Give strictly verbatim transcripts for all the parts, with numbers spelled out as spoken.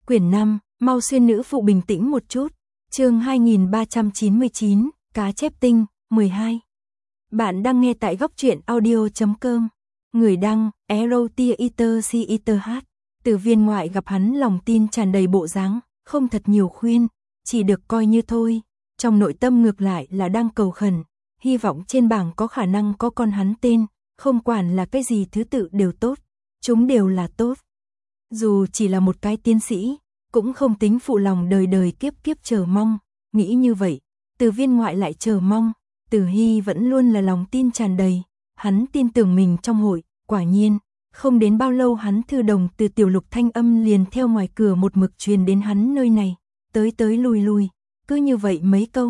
Quyển năm, mau xuyên nữ phụ bình tĩnh một chút. Chương hai nghìn ba trăm chín mươi chín, cá chép tinh, mười hai. Bạn đang nghe tại góc truyện audio chấm com. Người đăng, Erotia C I T H. Từ viên ngoại gặp hắn lòng tin tràn đầy bộ dáng, không thật nhiều khuyên, chỉ được coi như thôi. Trong nội tâm ngược lại là đang cầu khẩn, hy vọng trên bảng có khả năng có con hắn tên, không quản là cái gì thứ tự đều tốt, chúng đều là tốt. Dù chỉ là một cái tiến sĩ, cũng không tính phụ lòng đời đời kiếp kiếp chờ mong, nghĩ như vậy, từ viên ngoại lại chờ mong, Từ Hy vẫn luôn là lòng tin tràn đầy, hắn tin tưởng mình trong hội, quả nhiên, không đến bao lâu hắn thư đồng từ Tiểu Lục thanh âm liền theo ngoài cửa một mực truyền đến hắn nơi này, tới tới lui lui, cứ như vậy mấy câu.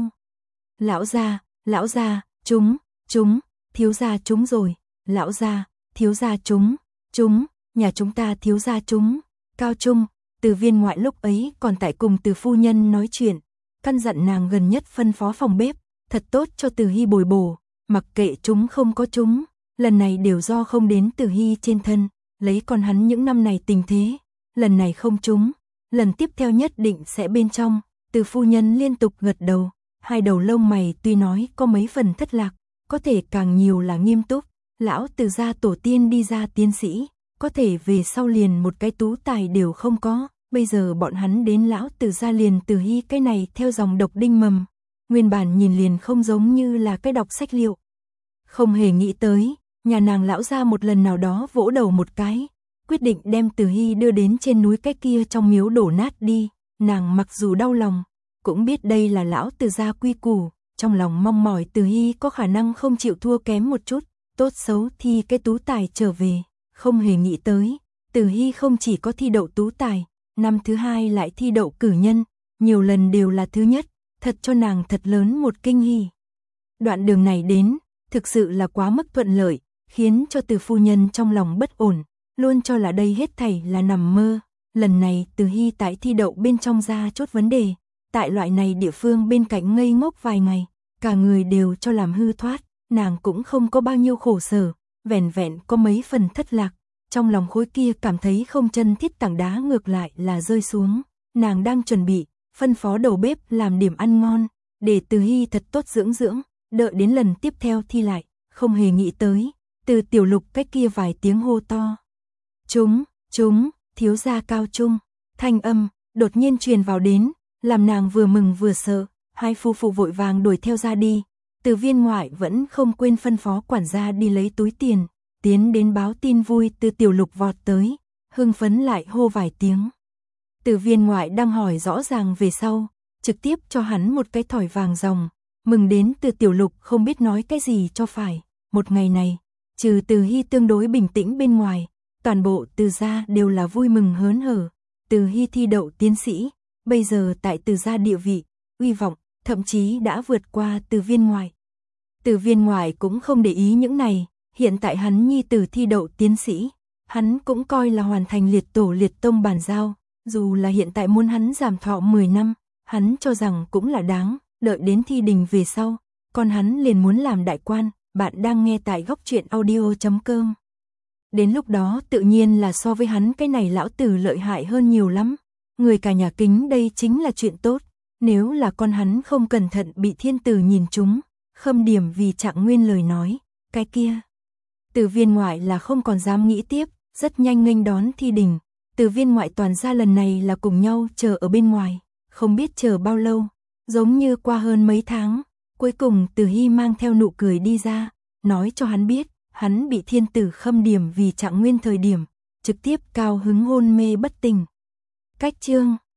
Lão gia, lão gia, chúng, chúng, thiếu gia chúng rồi, lão gia, thiếu gia chúng, chúng, nhà chúng ta thiếu gia chúng, Cao Trung. Từ viên ngoại lúc ấy còn tại cùng Từ phu nhân nói chuyện, căn dặn nàng gần nhất phân phó phòng bếp, thật tốt cho Từ Hy bồi bổ, mặc kệ chúng không có chúng, lần này đều do không đến Từ Hy trên thân, lấy con hắn những năm này tình thế, lần này không chúng, lần tiếp theo nhất định sẽ bên trong. Từ phu nhân liên tục gật đầu, hai đầu lông mày tuy nói có mấy phần thất lạc, có thể càng nhiều là nghiêm túc, lão Từ gia tổ tiên đi ra tiến sĩ, có thể về sau liền một cái tú tài đều không có, bây giờ bọn hắn đến lão Từ gia liền Từ Hy cái này theo dòng độc đinh mầm, nguyên bản nhìn liền không giống như là cái đọc sách liệu. Không hề nghĩ tới, nhà nàng lão gia một lần nào đó vỗ đầu một cái, quyết định đem Từ Hy đưa đến trên núi cái kia trong miếu đổ nát đi, nàng mặc dù đau lòng, cũng biết đây là lão Từ gia quy củ, trong lòng mong mỏi Từ Hy có khả năng không chịu thua kém một chút, tốt xấu thi cái tú tài trở về. Không hề nghĩ tới, Từ Hy không chỉ có thi đậu tú tài, năm thứ hai lại thi đậu cử nhân, nhiều lần đều là thứ nhất, thật cho nàng thật lớn một kinh hỉ. Đoạn đường này đến, thực sự là quá mức thuận lợi, khiến cho Từ phu nhân trong lòng bất ổn, luôn cho là đây hết thảy là nằm mơ. Lần này Từ Hy tại thi đậu bên trong ra chốt vấn đề, tại loại này địa phương bên cạnh ngây ngốc vài ngày, cả người đều cho làm hư thoát, nàng cũng không có bao nhiêu khổ sở. Vẹn vẹn có mấy phần thất lạc, trong lòng khối kia cảm thấy không chân thiết tảng đá ngược lại là rơi xuống, nàng đang chuẩn bị, phân phó đầu bếp làm điểm ăn ngon, để Từ Hy thật tốt dưỡng dưỡng, đợi đến lần tiếp theo thi lại, không hề nghĩ tới, từ Tiểu Lục cách kia vài tiếng hô to. Chúng, chúng, thiếu gia Cao Trung, thanh âm, đột nhiên truyền vào đến, làm nàng vừa mừng vừa sợ, hai phu phụ vội vàng đuổi theo ra đi. Từ viên ngoại vẫn không quên phân phó quản gia đi lấy túi tiền, tiến đến báo tin vui. Từ Tiểu Lục vọt tới, hưng phấn lại hô vài tiếng. Từ viên ngoại đang hỏi rõ ràng về sau, trực tiếp cho hắn một cái thỏi vàng ròng, mừng đến Từ Tiểu Lục không biết nói cái gì cho phải. Một ngày này, trừ Từ Hy tương đối bình tĩnh bên ngoài, toàn bộ Từ gia đều là vui mừng hớn hở. Từ Hy thi đậu tiến sĩ, bây giờ tại Từ gia địa vị, uy vọng, thậm chí đã vượt qua Từ viên ngoại. Từ viên ngoại cũng không để ý những này, hiện tại hắn nhi tử thi đậu tiến sĩ, hắn cũng coi là hoàn thành liệt tổ liệt tông bàn giao, dù là hiện tại muốn hắn giảm thọ mười năm, hắn cho rằng cũng là đáng, đợi đến thi đình về sau, còn hắn liền muốn làm đại quan. Bạn đang nghe tại góc truyện audio chấm com. Đến lúc đó tự nhiên là so với hắn cái này lão tử lợi hại hơn nhiều lắm, người cả nhà kính đây chính là chuyện tốt, nếu là con hắn không cẩn thận bị thiên tử nhìn trúng. Khâm Điểm vì Trạng Nguyên lời nói, cái kia. Từ viên ngoại là không còn dám nghĩ tiếp, rất nhanh nghênh đón thi đình. Từ viên ngoại toàn gia lần này là cùng nhau chờ ở bên ngoài, không biết chờ bao lâu, giống như qua hơn mấy tháng. Cuối cùng Từ Hy mang theo nụ cười đi ra, nói cho hắn biết, hắn bị thiên tử Khâm Điểm vì Trạng Nguyên thời điểm, trực tiếp cao hứng hôn mê bất tỉnh. Cách chương